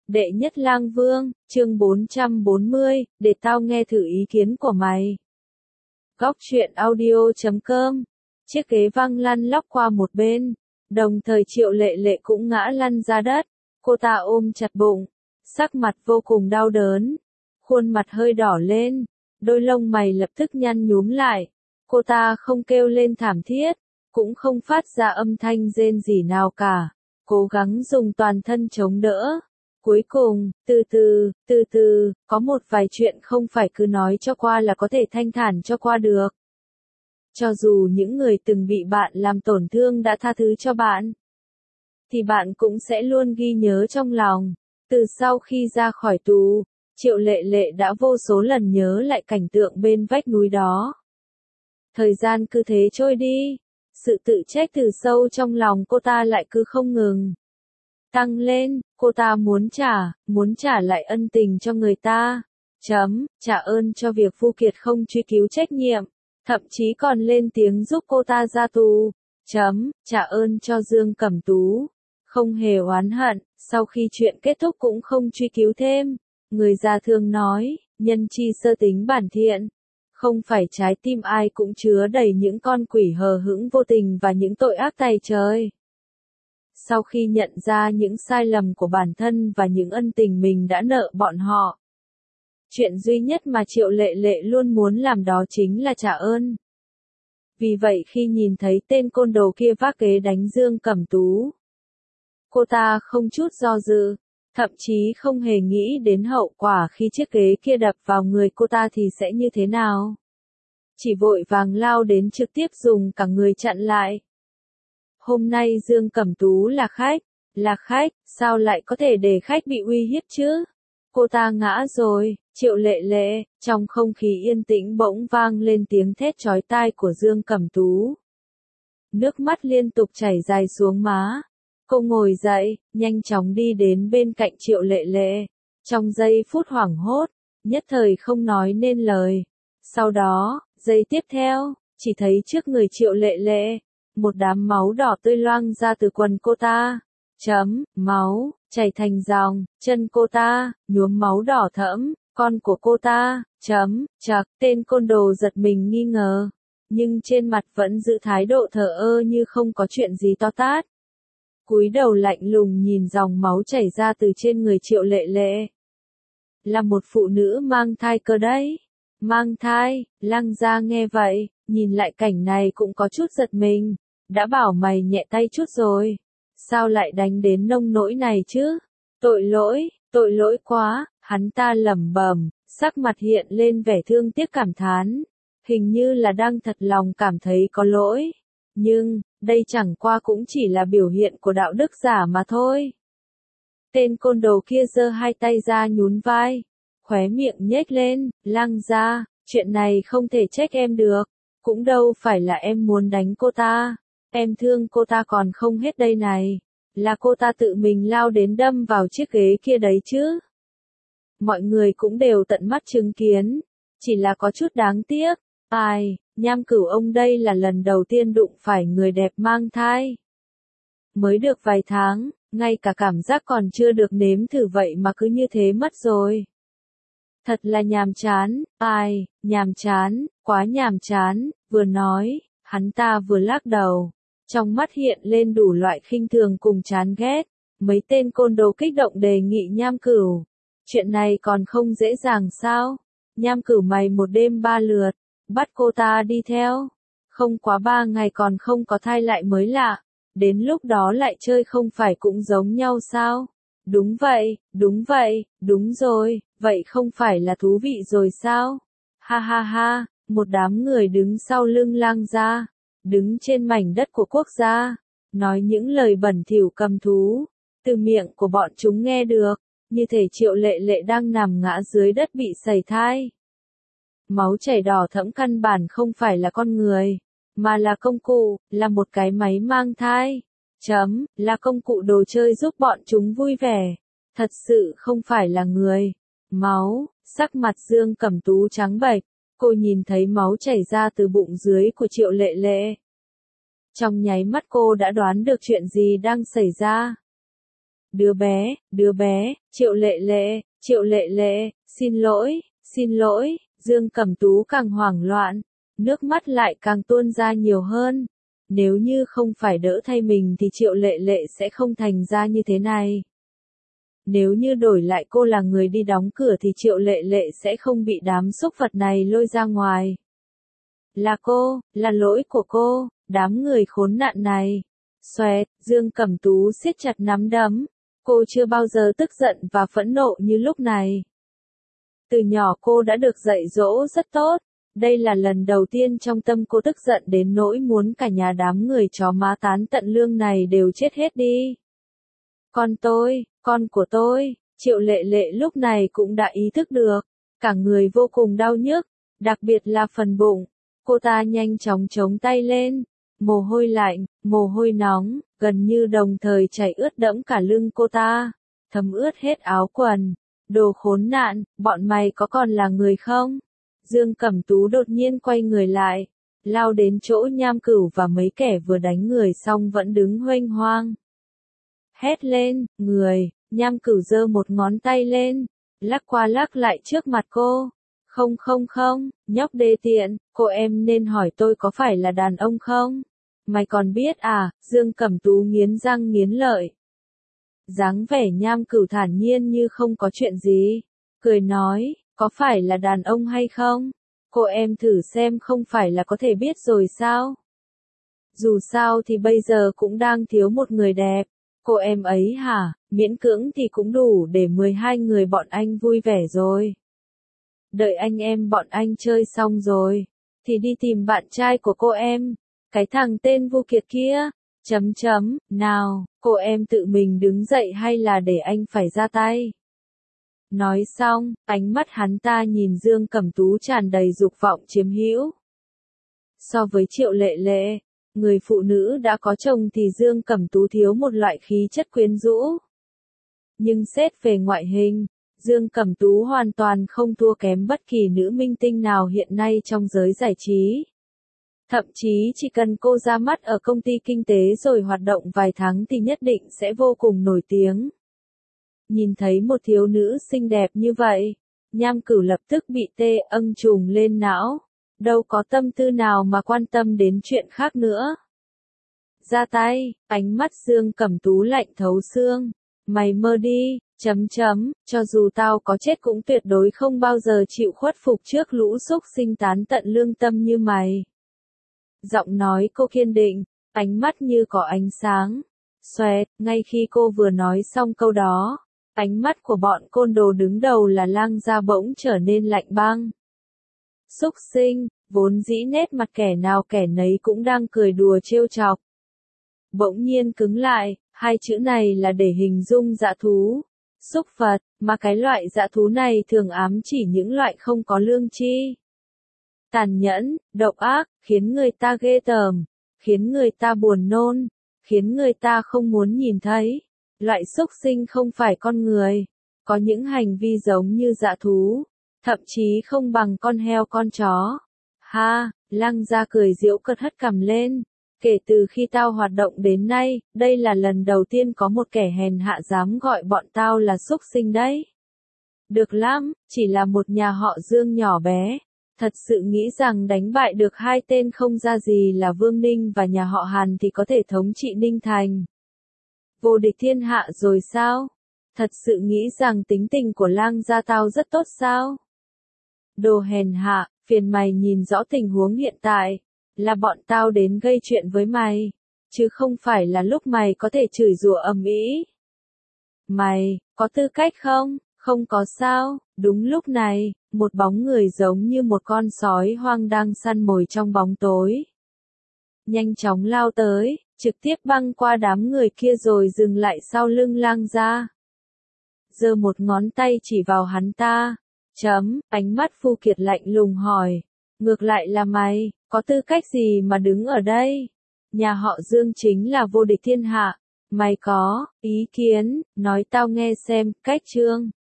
Đệ nhất lang vương, chương 440, để tao nghe thử ý kiến của mày. Góc truyện audio.com. Chiếc ghế văng lăn lóc qua một bên, đồng thời Triệu Lệ Lệ cũng ngã lăn ra đất. Cô ta ôm chặt bụng, sắc mặt vô cùng đau đớn, khuôn mặt hơi đỏ lên, đôi lông mày lập tức nhăn nhúm lại. Cô ta không kêu lên thảm thiết, cũng không phát ra âm thanh rên rỉ nào cả, cố gắng dùng toàn thân chống đỡ. Cuối cùng, từ từ, có một vài chuyện không phải cứ nói cho qua là có thể thanh thản cho qua được. Cho dù những người từng bị bạn làm tổn thương đã tha thứ cho bạn, thì bạn cũng sẽ luôn ghi nhớ trong lòng. Từ sau khi ra khỏi tù, Triệu Lệ Lệ đã vô số lần nhớ lại cảnh tượng bên vách núi đó. Thời gian cứ thế trôi đi, sự tự trách từ sâu trong lòng cô ta lại cứ không ngừng tăng lên. Cô ta muốn trả lại ân tình cho người ta, trả ơn cho việc Vu Kiệt không truy cứu trách nhiệm, thậm chí còn lên tiếng giúp cô ta ra tù, trả ơn cho Dương Cẩm Tú, không hề oán hận, sau khi chuyện kết thúc cũng không truy cứu thêm. Người già thường nói, nhân chi sơ tính bản thiện, không phải trái tim ai cũng chứa đầy những con quỷ hờ hững vô tình và những tội ác tày trời. Sau khi nhận ra những sai lầm của bản thân và những ân tình mình đã nợ bọn họ, chuyện duy nhất mà Triệu Lệ Lệ luôn muốn làm đó chính là trả ơn. Vì vậy khi nhìn thấy tên côn đồ kia vác ghế đánh Dương Cẩm Tú, cô ta không chút do dự, thậm chí không hề nghĩ đến hậu quả khi chiếc ghế kia đập vào người cô ta thì sẽ như thế nào. Chỉ vội vàng lao đến trực tiếp dùng cả người chặn lại. Hôm nay Dương Cẩm Tú là khách, sao lại có thể để khách bị uy hiếp chứ? Cô ta ngã rồi. Triệu Lệ Lệ, trong không khí yên tĩnh bỗng vang lên tiếng thét chói tai của Dương Cẩm Tú. Nước mắt liên tục chảy dài xuống má. Cô ngồi dậy, nhanh chóng đi đến bên cạnh Triệu Lệ Lệ. Trong giây phút hoảng hốt, nhất thời không nói nên lời. Sau đó, giây tiếp theo, chỉ thấy trước người Triệu Lệ Lệ, một đám máu đỏ tươi loang ra từ quần cô ta. Máu, chảy thành dòng, chân cô ta, nhuốm máu đỏ thẫm, con của cô ta, chạc, tên côn đồ giật mình nghi ngờ, nhưng trên mặt vẫn giữ thái độ thờ ơ như không có chuyện gì to tát. Cúi đầu lạnh lùng nhìn dòng máu chảy ra từ trên người Triệu Lệ Lệ. Là một phụ nữ mang thai cơ đấy. Mang thai, Lăng Gia nghe vậy, nhìn lại cảnh này cũng có chút giật mình. Đã bảo mày nhẹ tay chút rồi, sao lại đánh đến nông nỗi này chứ? Tội lỗi quá, hắn ta lẩm bẩm, sắc mặt hiện lên vẻ thương tiếc cảm thán, hình như là đang thật lòng cảm thấy có lỗi. Nhưng, đây chẳng qua cũng chỉ là biểu hiện của đạo đức giả mà thôi. Tên côn đồ kia giơ hai tay ra nhún vai, khóe miệng nhếch lên. Lăng Gia, chuyện này không thể trách em được, cũng đâu phải là em muốn đánh cô ta. Em thương cô ta còn không hết đây này, là cô ta tự mình lao đến đâm vào chiếc ghế kia đấy chứ. Mọi người cũng đều tận mắt chứng kiến, chỉ là có chút đáng tiếc. Nham Cửu ông đây là lần đầu tiên đụng phải người đẹp mang thai. Mới được vài tháng, ngay cả cảm giác còn chưa được nếm thử vậy mà cứ như thế mất rồi. Thật là nhàm chán, nhàm chán, quá nhàm chán, vừa nói, hắn ta vừa lắc đầu. Trong mắt hiện lên đủ loại khinh thường cùng chán ghét. Mấy tên côn đồ kích động đề nghị Nham Cửu. Chuyện này còn không dễ dàng sao? Nham Cửu mày một đêm 3 lượt, bắt cô ta đi theo. Không quá 3 ngày còn không có thai lại mới lạ. Đến lúc đó lại chơi không phải cũng giống nhau sao? Đúng vậy, đúng rồi, vậy không phải là thú vị rồi sao? Ha, một đám người đứng sau lưng Lăng Gia, đứng trên mảnh đất của quốc gia, nói những lời bẩn thỉu cầm thú, từ miệng của bọn chúng nghe được, như thể Triệu Lệ Lệ đang nằm ngã dưới đất bị sẩy thai. Máu chảy đỏ thẫm căn bản không phải là con người, mà là công cụ, là một cái máy mang thai. Là công cụ đồ chơi giúp bọn chúng vui vẻ, thật sự không phải là người. Máu, sắc mặt Dương Cẩm Tú trắng bệch. Cô nhìn thấy máu chảy ra từ bụng dưới của Triệu Lệ Lệ. Trong nháy mắt cô đã đoán được chuyện gì đang xảy ra. đứa bé, Triệu Lệ Lệ, xin lỗi, Dương Cẩm Tú càng hoảng loạn, nước mắt lại càng tuôn ra nhiều hơn. Nếu như không phải đỡ thay mình thì Triệu Lệ Lệ sẽ không thành ra như thế này. Nếu như đổi lại cô là người đi đóng cửa thì Triệu Lệ Lệ sẽ không bị đám súc vật này lôi ra ngoài. Là lỗi của cô, đám người khốn nạn này. Xoẹt, Dương Cẩm Tú siết chặt nắm đấm. Cô chưa bao giờ tức giận và phẫn nộ như lúc này. Từ nhỏ cô đã được dạy dỗ rất tốt. Đây là lần đầu tiên trong tâm cô tức giận đến nỗi muốn cả nhà đám người chó má tán tận lương này đều chết hết đi. Con của tôi, Triệu Lệ Lệ lúc này cũng đã ý thức được. Cả người vô cùng đau nhức, đặc biệt là phần bụng. Cô ta nhanh chóng chống tay lên. Mồ hôi lạnh, mồ hôi nóng, gần như đồng thời chảy ướt đẫm cả lưng cô ta. Thấm ướt hết áo quần. Đồ khốn nạn, bọn mày có còn là người không? Dương Cẩm Tú đột nhiên quay người lại, lao đến chỗ Nham Cửu và mấy kẻ vừa đánh người xong vẫn đứng huênh hoang. Hét lên, Nham Cửu giơ một ngón tay lên, lắc qua lắc lại trước mặt cô. Không, nhóc đê tiện, cô em nên hỏi tôi có phải là đàn ông không? Mày còn biết à? Dương Cẩm Tú nghiến răng nghiến lợi. Dáng vẻ Nham Cửu thản nhiên như không có chuyện gì, cười nói, có phải là đàn ông hay không? Cô em thử xem không phải là có thể biết rồi sao? Dù sao thì bây giờ cũng đang thiếu một người đẹp. Cô em ấy hả? Miễn cưỡng thì cũng đủ để 12 người bọn anh vui vẻ rồi. Đợi anh em bọn anh chơi xong rồi, thì đi tìm bạn trai của cô em. Cái thằng tên Vu Kiệt kia. Nào, cô em tự mình đứng dậy hay là để anh phải ra tay? Nói xong, ánh mắt hắn ta nhìn Dương Cẩm Tú tràn đầy dục vọng chiếm hữu. So với Triệu Lệ Lệ, người phụ nữ đã có chồng thì Dương Cẩm Tú thiếu một loại khí chất quyến rũ. Nhưng xét về ngoại hình, Dương Cẩm Tú hoàn toàn không thua kém bất kỳ nữ minh tinh nào hiện nay trong giới giải trí. Thậm chí chỉ cần cô ra mắt ở công ty kinh tế rồi hoạt động vài tháng thì nhất định sẽ vô cùng nổi tiếng. Nhìn thấy một thiếu nữ xinh đẹp như vậy, Nham Cửu lập tức bị tê âng trùng lên não. Đâu có tâm tư nào mà quan tâm đến chuyện khác nữa. Ra tay, ánh mắt Dương Cẩm Tú lạnh thấu xương. Mày mơ đi, cho dù tao có chết cũng tuyệt đối không bao giờ chịu khuất phục trước lũ súc sinh tán tận lương tâm như mày. Giọng nói cô kiên định, ánh mắt như có ánh sáng. Xoẹt, ngay khi cô vừa nói xong câu đó, ánh mắt của bọn côn đồ đứng đầu là Lang Gia bỗng trở nên lạnh băng. Súc sinh, vốn dĩ nét mặt kẻ nào kẻ nấy cũng đang cười đùa trêu chọc. Bỗng nhiên cứng lại, hai chữ này là để hình dung dã thú, súc vật, mà cái loại dã thú này thường ám chỉ những loại không có lương tri. Tàn nhẫn, độc ác, khiến người ta ghê tởm, khiến người ta buồn nôn, khiến người ta không muốn nhìn thấy. Loại súc sinh không phải con người, có những hành vi giống như dã thú, thậm chí không bằng con heo con chó. Ha, Lăng Gia cười giễu cợt hất cằm lên. Kể từ khi tao hoạt động đến nay, đây là lần đầu tiên có một kẻ hèn hạ dám gọi bọn tao là súc sinh đấy. Được lắm, chỉ là một nhà họ Dương nhỏ bé. Thật sự nghĩ rằng đánh bại được hai tên không ra gì là Vương Ninh và nhà họ Hàn thì có thể thống trị Ninh Thành. Vô địch thiên hạ rồi sao? Thật sự nghĩ rằng tính tình của Lang Gia tao rất tốt sao? Đồ hèn hạ, phiền mày nhìn rõ tình huống hiện tại. Là bọn tao đến gây chuyện với mày, chứ không phải là lúc mày có thể chửi rủa ầm ĩ. Mày, có tư cách không? Không có sao. Đúng lúc này, một bóng người giống như một con sói hoang đang săn mồi trong bóng tối. Nhanh chóng lao tới, trực tiếp băng qua đám người kia rồi dừng lại sau lưng Lang Gia. Giơ một ngón tay chỉ vào hắn ta. Ánh mắt Phu Kiệt lạnh lùng hỏi. Ngược lại là mày, có tư cách gì mà đứng ở đây? Nhà họ Dương chính là vô địch thiên hạ. Mày có ý kiến, nói tao nghe xem, cách chương.